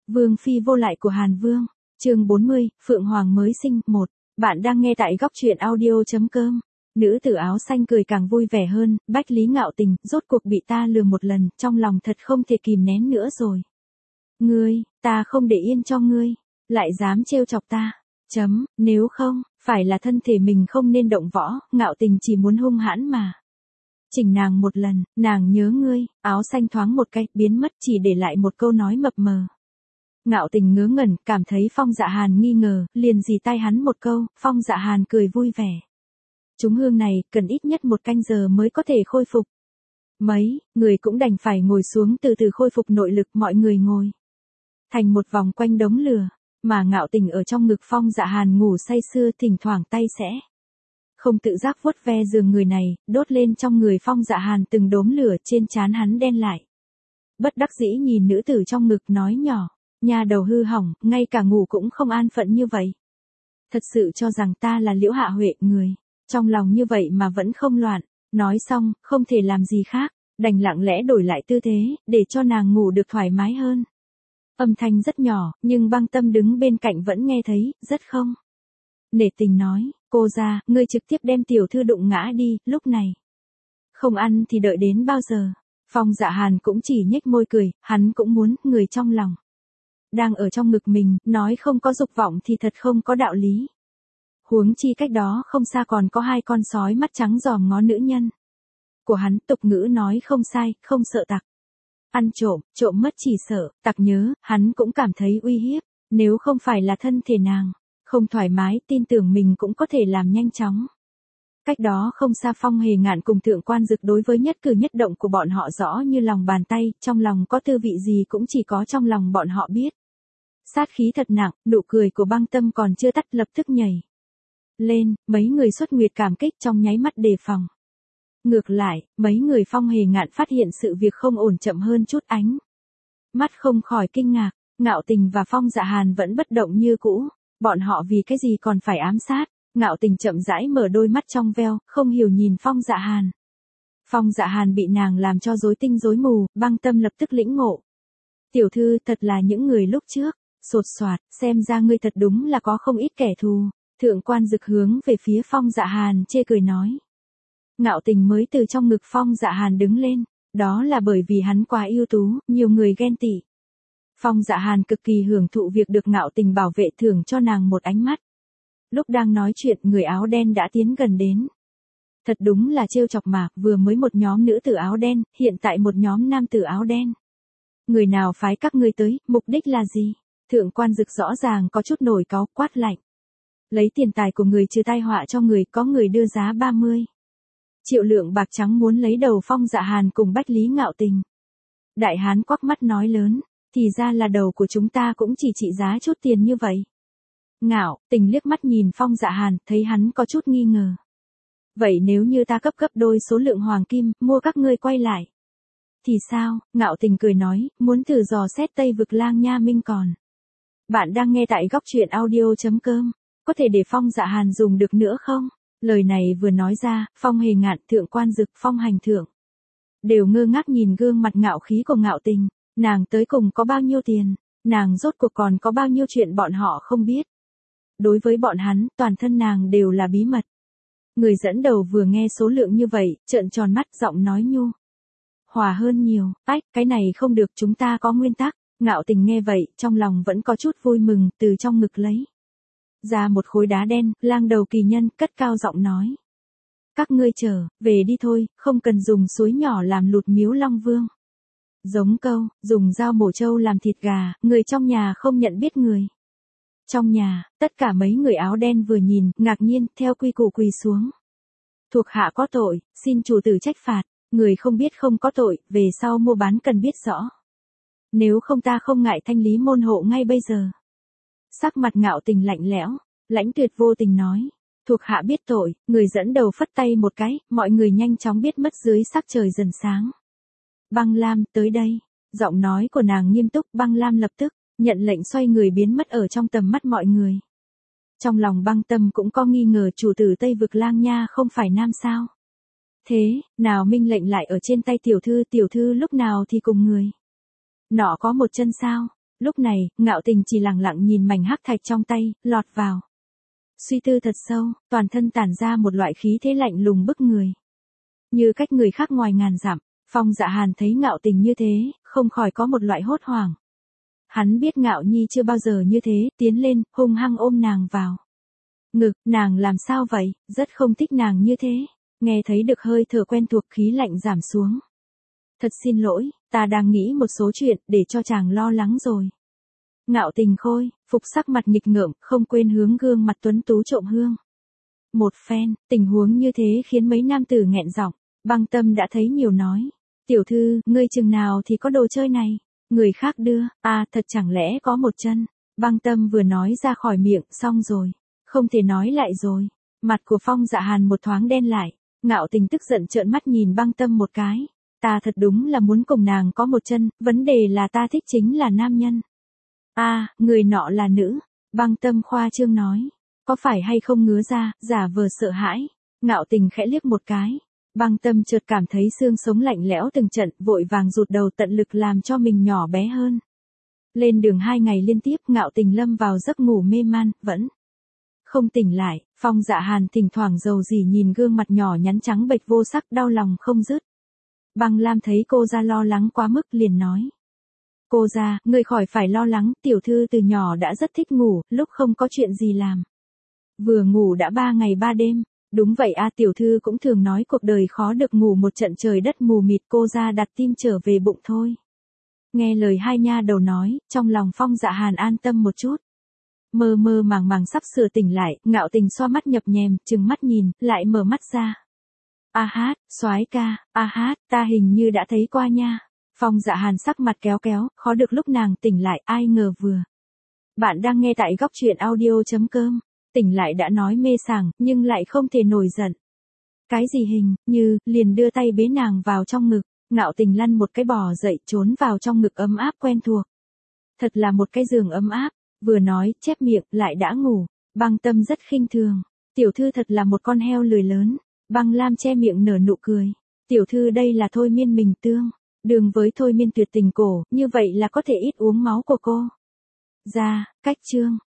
Vương phi vô lại của Hàn Vương, chương 40, Phượng Hoàng mới sinh, 1. Bạn đang nghe tại góc truyện audio.com. Nữ tử áo xanh cười càng vui vẻ hơn, Bách Lý Ngạo Tình, rốt cuộc bị ta lừa một lần, trong lòng thật không thể kìm nén nữa rồi. Ngươi, ta không để yên cho ngươi, lại dám trêu chọc ta. Nếu không, phải là thân thể mình không nên động võ, Ngạo Tình chỉ muốn hung hãn mà. Chỉnh nàng một lần, nàng nhớ ngươi, áo xanh thoáng một cái, biến mất chỉ để lại một câu nói mập mờ. Ngạo Tình ngớ ngẩn, cảm thấy Phong Dạ Hàn nghi ngờ, liền dì tay hắn một câu, Phong Dạ Hàn cười vui vẻ. Chúng hương này, cần ít nhất 1 canh giờ mới có thể khôi phục. Người cũng đành phải ngồi xuống từ từ khôi phục nội lực, mọi người ngồi thành một vòng quanh đống lửa, mà Ngạo Tình ở trong ngực Phong Dạ Hàn ngủ say sưa, thỉnh thoảng tay sẽ không tự giác vuốt ve giường người này, đốt lên trong người Phong Dạ Hàn từng đốm lửa, trên trán hắn đen lại. Bất đắc dĩ nhìn nữ tử trong ngực nói nhỏ, nha đầu hư hỏng, ngay cả ngủ cũng không an phận như vậy. Thật sự cho rằng ta là Liễu Hạ Huệ, người trong lòng như vậy mà vẫn không loạn. Nói xong, không thể làm gì khác, đành lặng lẽ đổi lại tư thế, để cho nàng ngủ được thoải mái hơn. Âm thanh rất nhỏ, nhưng Băng Tâm đứng bên cạnh vẫn nghe thấy, rất không nể tình nói, cô ra, ngươi trực tiếp đem tiểu thư đụng ngã đi, lúc này. Không ăn thì đợi đến bao giờ? Phong Dạ Hàn cũng chỉ nhếch môi cười, hắn cũng muốn, người trong lòng đang ở trong ngực mình, nói không có dục vọng thì thật không có đạo lý. Huống chi cách đó không xa còn có 2 con sói mắt trắng dòm ngó nữ nhân của hắn, tục ngữ nói không sai, không sợ tặc. Ăn trộm, trộm mất chỉ sợ, tặc nhớ, hắn cũng cảm thấy uy hiếp, nếu không phải là thân thể nàng không thoải mái, tin tưởng mình cũng có thể làm nhanh chóng. Cách đó không xa Phong Hề Ngạn cùng Thượng Quan Dực đối với nhất cử nhất động của bọn họ rõ như lòng bàn tay, trong lòng có tư vị gì cũng chỉ có trong lòng bọn họ biết. Sát khí thật nặng, nụ cười của Băng Tâm còn chưa tắt lập tức nhảy lên, mấy người Xuất Nguyệt cảm kích trong nháy mắt đề phòng. Ngược lại, mấy người Phong Hề Ngạn phát hiện sự việc không ổn chậm hơn chút, ánh mắt không khỏi kinh ngạc. Ngạo Tình và Phong Dạ Hàn vẫn bất động như cũ, bọn họ vì cái gì còn phải ám sát? Ngạo Tình chậm rãi mở đôi mắt trong veo, không hiểu nhìn Phong Dạ Hàn. Phong Dạ Hàn bị nàng làm cho rối tinh rối mù, Băng Tâm lập tức lĩnh ngộ. Tiểu thư, thật là những người lúc trước, sột soạt, xem ra ngươi thật đúng là có không ít kẻ thù. Thượng Quan Dực hướng về phía Phong Dạ Hàn chê cười nói. Ngạo Tình mới từ trong ngực Phong Dạ Hàn đứng lên, đó là bởi vì hắn quá ưu tú, nhiều người ghen tị. Phong Dạ Hàn cực kỳ hưởng thụ việc được Ngạo Tình bảo vệ, thưởng cho nàng một ánh mắt. Lúc đang nói chuyện, người áo đen đã tiến gần đến. Thật đúng là trêu chọc mà, vừa mới một nhóm nữ tử áo đen, hiện tại một nhóm nam tử áo đen. Người nào phái các ngươi tới, mục đích là gì? Thượng Quan Dực rõ ràng có chút nổi cáu, quát lạnh. Lấy tiền tài của người trừ tai họa cho người, có người đưa giá 30 triệu lượng bạc trắng muốn lấy đầu Phong Dạ Hàn cùng Bách Lý Ngạo Tình. Đại hán quắc mắt nói lớn, thì ra là đầu của chúng ta cũng chỉ trị giá chút tiền như vậy. Ngạo Tình liếc mắt nhìn Phong Dạ Hàn, thấy hắn có chút nghi ngờ. Vậy nếu như ta cấp gấp đôi số lượng hoàng kim, mua các ngươi quay lại, thì sao? Ngạo Tình cười nói, muốn thử dò xét Tây Vực Lang Nha Minh còn. Bạn đang nghe tại góc truyện audio.com, có thể để Phong Dạ Hàn dùng được nữa không? Lời này vừa nói ra, Phong Hề Ngạn, Thượng Quan Dực, Phong Hành Thượng đều ngơ ngác nhìn gương mặt ngạo khí của Ngạo Tình. Nàng tới cùng có bao nhiêu tiền? Nàng rốt cuộc còn có bao nhiêu chuyện bọn họ không biết? Đối với bọn hắn, toàn thân nàng đều là bí mật. Người dẫn đầu vừa nghe số lượng như vậy, trợn tròn mắt, giọng nói nhu hòa hơn nhiều. Ách, cái này không được, chúng ta có nguyên tắc. Ngạo Tình nghe vậy, trong lòng vẫn có chút vui mừng, từ trong ngực lấy ra một khối đá đen, lang đầu kỳ nhân, cất cao giọng nói. Các ngươi trở về đi thôi, không cần dùng suối nhỏ làm lụt miếu Long Vương. Giống câu, dùng dao mổ trâu làm thịt gà, người trong nhà không nhận biết người. Trong nhà, tất cả mấy người áo đen vừa nhìn, ngạc nhiên, theo quy củ quỳ xuống. Thuộc hạ có tội, xin chủ tử trách phạt, người không biết không có tội, về sau mua bán cần biết rõ. Nếu không ta không ngại thanh lý môn hộ ngay bây giờ. Sắc mặt Ngạo Tình lạnh lẽo, Lãnh Tuyệt vô tình nói. Thuộc hạ biết tội, người dẫn đầu phất tay một cái, mọi người nhanh chóng biết mất dưới sắc trời dần sáng. Băng Lam, tới đây. Giọng nói của nàng nghiêm túc, Băng Lam lập tức nhận lệnh xoay người biến mất ở trong tầm mắt mọi người. Trong lòng Băng Tâm cũng có nghi ngờ, chủ tử Tây Vực Lang Nha không phải nam sao? Thế, nào minh lệnh lại ở trên tay tiểu thư lúc nào thì cùng người nọ có một chân sao? Lúc này, Ngạo Tình chỉ lặng lặng nhìn mảnh hắc thạch trong tay, lọt vào. Suy tư thật sâu, toàn thân tản ra một loại khí thế lạnh lùng bức người. Như cách người khác ngoài ngàn dặm, Phong Dạ Hàn thấy Ngạo Tình như thế, không khỏi có một loại hốt hoảng. Hắn biết Ngạo Nhi chưa bao giờ như thế, tiến lên, hung hăng ôm nàng vào. Ngực, nàng làm sao vậy, rất không thích nàng như thế. Nghe thấy được hơi thở quen thuộc, khí lạnh giảm xuống. Thật xin lỗi, ta đang nghĩ một số chuyện, để cho chàng lo lắng rồi. Ngạo Tình khôi, phục sắc mặt nghịch ngợm, không quên hướng gương mặt tuấn tú trộm hương. Một phen, tình huống như thế khiến mấy nam tử nghẹn giọng. Băng Tâm đã thấy nhiều nói. Tiểu thư, ngươi chừng nào thì có đồ chơi này? Người khác đưa, thật chẳng lẽ có một chân? Băng Tâm vừa nói ra khỏi miệng, xong rồi. Không thể nói lại rồi. Mặt của Phong Dạ Hàn một thoáng đen lại. Ngạo Tình tức giận trợn mắt nhìn Băng Tâm một cái. Ta thật đúng là muốn cùng nàng có một chân, vấn đề là ta thích chính là nam nhân. Người nọ là nữ. Băng Tâm khoa trương nói. Có phải hay không ngứa ra, giả vờ sợ hãi. Ngạo Tình khẽ liếc một cái. Băng Tâm chợt cảm thấy xương sống lạnh lẽo từng trận, vội vàng rụt đầu tận lực làm cho mình nhỏ bé hơn. Lên đường 2 ngày liên tiếp, Ngạo Tình lâm vào giấc ngủ mê man, vẫn không tỉnh lại. Phong Dạ Hàn thỉnh thoảng dầu dỉ nhìn gương mặt nhỏ nhắn trắng bệch vô sắc, đau lòng không dứt. Băng Lam thấy cô ra lo lắng quá mức liền nói. Cô ra, ngươi khỏi phải lo lắng, tiểu thư từ nhỏ đã rất thích ngủ, lúc không có chuyện gì làm. Vừa ngủ đã 3 ngày 3 đêm. Đúng vậy tiểu thư cũng thường nói cuộc đời khó được ngủ một trận trời đất mù mịt, cô ra đặt tim trở về bụng thôi. Nghe lời hai nha đầu nói, trong lòng Phong Dạ Hàn an tâm một chút. Mơ mơ màng màng sắp sửa tỉnh lại, Ngạo Tình xoa mắt nhập nhèm, trừng mắt nhìn, lại mở mắt ra. Soái ca, ta hình như đã thấy qua nha. Phong Dạ Hàn sắc mặt kéo kéo, khó được lúc nàng tỉnh lại, ai ngờ vừa. Bạn đang nghe tại góc truyện audio.com. Tỉnh lại đã nói mê sảng, nhưng lại không thể nổi giận. Cái gì hình, như, liền đưa tay bế nàng vào trong ngực. Ngạo Tình lăn một cái bò dậy, trốn vào trong ngực ấm áp quen thuộc. Thật là một cái giường ấm áp. Vừa nói, chép miệng, lại đã ngủ. Băng Tâm rất khinh thường. Tiểu thư thật là một con heo lười lớn. Băng Lam che miệng nở nụ cười. Tiểu thư đây là thôi miên mình tương. Đường với thôi miên tuyệt tình cổ, như vậy là có thể ít uống máu của cô. Ra, cách chương.